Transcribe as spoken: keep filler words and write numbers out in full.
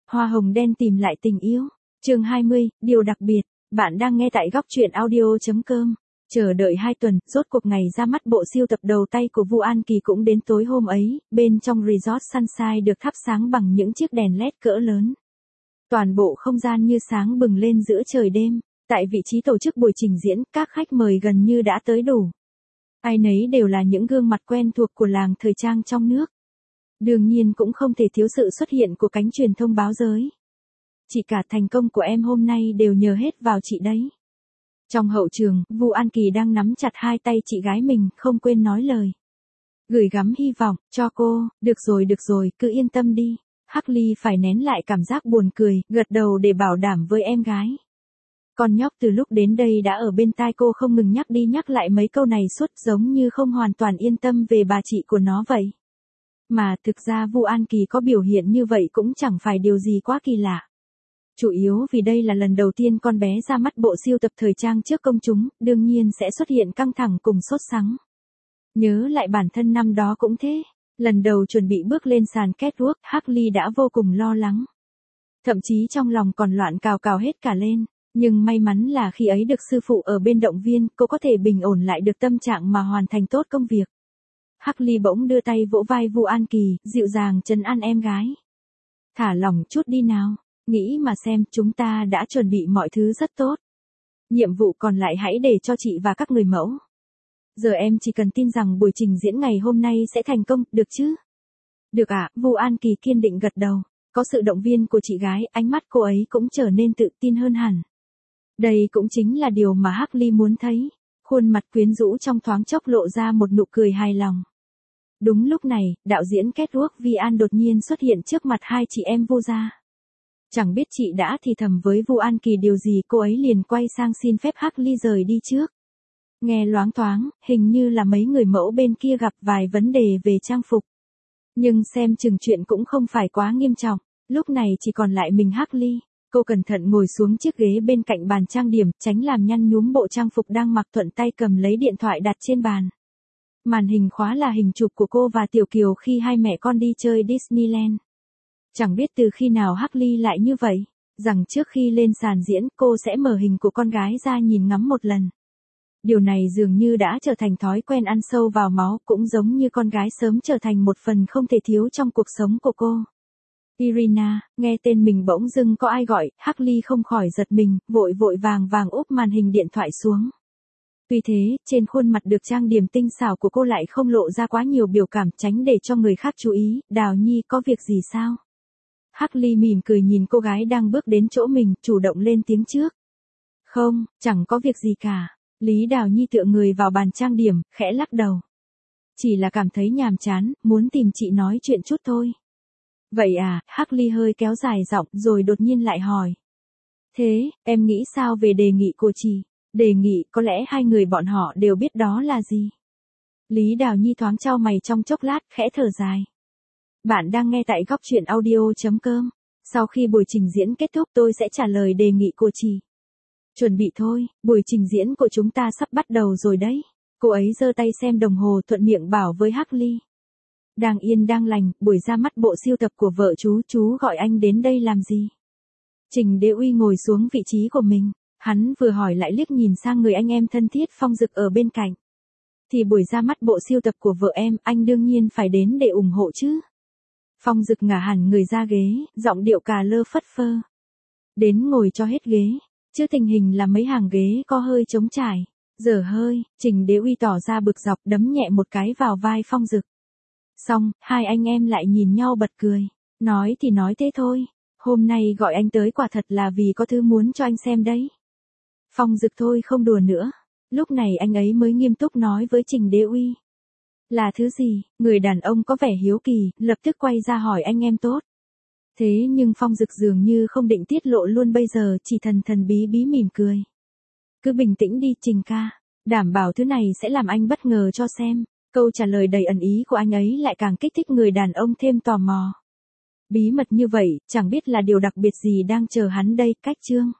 Hoa hồng đen tìm lại tình yêu. Chương hai mươi, điều đặc biệt. Bạn đang nghe tại góc truyện audio chấm com. Chờ đợi hai tuần, rốt cuộc ngày ra mắt bộ siêu tập đầu tay của Vu An Kỳ cũng đến tối hôm ấy, bên trong resort Sunshine được thắp sáng bằng những chiếc đèn led cỡ lớn. Toàn bộ không gian như sáng bừng lên giữa trời đêm. Tại vị trí tổ chức buổi trình diễn, các khách mời gần như đã tới đủ. Ai nấy đều là những gương mặt quen thuộc của làng thời trang trong nước. Đương nhiên cũng không thể thiếu sự xuất hiện của cánh truyền thông báo giới. Chỉ cả thành công của em hôm nay đều nhờ hết vào chị đấy. Trong hậu trường, Vu An Kỳ đang nắm chặt hai tay chị gái mình, không quên nói lời. Gửi gắm hy vọng, cho cô, được rồi được rồi, cứ yên tâm đi. Hắc Ly phải nén lại cảm giác buồn cười, gật đầu để bảo đảm với em gái. Con nhóc từ lúc đến đây đã ở bên tai cô không ngừng nhắc đi nhắc lại mấy câu này suốt, giống như không hoàn toàn yên tâm về bà chị của nó vậy. Mà thực ra Vu An Kỳ có biểu hiện như vậy cũng chẳng phải điều gì quá kỳ lạ. Chủ yếu vì đây là lần đầu tiên con bé ra mắt bộ siêu tập thời trang trước công chúng, đương nhiên sẽ xuất hiện căng thẳng cùng sốt sắng. Nhớ lại bản thân năm đó cũng thế, lần đầu chuẩn bị bước lên sàn catwalk, Hắc Ly đã vô cùng lo lắng. Thậm chí trong lòng còn loạn cào cào hết cả lên, nhưng may mắn là khi ấy được sư phụ ở bên động viên, cô có thể bình ổn lại được tâm trạng mà hoàn thành tốt công việc. Hắc Ly bỗng đưa tay vỗ vai Vu An Kỳ, dịu dàng trấn an em gái. Thả lỏng chút đi nào, nghĩ mà xem, chúng ta đã chuẩn bị mọi thứ rất tốt. Nhiệm vụ còn lại hãy để cho chị và các người mẫu. Giờ em chỉ cần tin rằng buổi trình diễn ngày hôm nay sẽ thành công, được chứ? Được ạ, à, Vu An Kỳ kiên định gật đầu. Có sự động viên của chị gái, ánh mắt cô ấy cũng trở nên tự tin hơn hẳn. Đây cũng chính là điều mà Hắc Ly muốn thấy. Khuôn mặt quyến rũ trong thoáng chốc lộ ra một nụ cười hài lòng. Đúng lúc này, đạo diễn catwalk Vi An đột nhiên xuất hiện trước mặt hai chị em Vu gia. Chẳng biết chị đã thì thầm với Vu An Kỳ điều gì, cô ấy liền quay sang xin phép Hắc Ly rời đi trước. Nghe loáng thoáng, hình như là mấy người mẫu bên kia gặp vài vấn đề về trang phục. Nhưng xem chừng chuyện cũng không phải quá nghiêm trọng, lúc này chỉ còn lại mình Hắc Ly. Cô cẩn thận ngồi xuống chiếc ghế bên cạnh bàn trang điểm, tránh làm nhăn nhúm bộ trang phục đang mặc, thuận tay cầm lấy điện thoại đặt trên bàn. Màn hình khóa là hình chụp của cô và Tiểu Kiều khi hai mẹ con đi chơi Disneyland. Chẳng biết từ khi nào Hắc Ly lại như vậy, rằng trước khi lên sàn diễn cô sẽ mở hình của con gái ra nhìn ngắm một lần. Điều này dường như đã trở thành thói quen ăn sâu vào máu, cũng giống như con gái sớm trở thành một phần không thể thiếu trong cuộc sống của cô. Irina, nghe tên mình bỗng dưng có ai gọi, Hắc Ly không khỏi giật mình, vội vội vàng vàng úp màn hình điện thoại xuống. Tuy thế, trên khuôn mặt được trang điểm tinh xảo của cô lại không lộ ra quá nhiều biểu cảm, tránh để cho người khác chú ý. Đào Nhi, có việc gì sao? Hắc Ly mỉm cười nhìn cô gái đang bước đến chỗ mình, chủ động lên tiếng trước. Không, chẳng có việc gì cả. Lý Đào Nhi tựa người vào bàn trang điểm, khẽ lắc đầu. Chỉ là cảm thấy nhàm chán, muốn tìm chị nói chuyện chút thôi. Vậy à, Hắc Ly hơi kéo dài giọng rồi đột nhiên lại hỏi. Thế, em nghĩ sao về đề nghị của chị? Đề nghị, có lẽ hai người bọn họ đều biết đó là gì? Lý Đào Nhi thoáng chau mày trong chốc lát, khẽ thở dài. Bạn đang nghe tại góc truyện audio chấm com. Sau khi buổi trình diễn kết thúc tôi sẽ trả lời đề nghị của chị. Chuẩn bị thôi, buổi trình diễn của chúng ta sắp bắt đầu rồi đấy. Cô ấy giơ tay xem đồng hồ, thuận miệng bảo với Hắc Ly. Đang yên đang lành, buổi ra mắt bộ siêu tập của vợ chú, chú gọi anh đến đây làm gì? Trình Đế Uy ngồi xuống vị trí của mình, hắn vừa hỏi lại liếc nhìn sang người anh em thân thiết Phong Dực ở bên cạnh. Thì buổi ra mắt bộ siêu tập của vợ em, anh đương nhiên phải đến để ủng hộ chứ. Phong Dực ngả hẳn người ra ghế, giọng điệu cà lơ phất phơ. Đến ngồi cho hết ghế, chứ tình hình là mấy hàng ghế có hơi trống trải. Dở hơi, Trình Đế Uy tỏ ra bực dọc, đấm nhẹ một cái vào vai Phong Dực. Xong, hai anh em lại nhìn nhau bật cười. Nói thì nói thế thôi, hôm nay gọi anh tới quả thật là vì có thứ muốn cho anh xem đấy. Phong Dực thôi không đùa nữa. Lúc này anh ấy mới nghiêm túc nói với Trình Đế Uy. Là thứ gì? Người đàn ông có vẻ hiếu kỳ, lập tức quay ra hỏi anh em tốt. Thế nhưng Phong Dực dường như không định tiết lộ luôn bây giờ, chỉ thần thần bí bí mỉm cười. Cứ bình tĩnh đi Trình ca, đảm bảo thứ này sẽ làm anh bất ngờ cho xem. Câu trả lời đầy ẩn ý của anh ấy lại càng kích thích người đàn ông thêm tò mò. Bí mật như vậy, chẳng biết là điều đặc biệt gì đang chờ hắn đây. Cách chương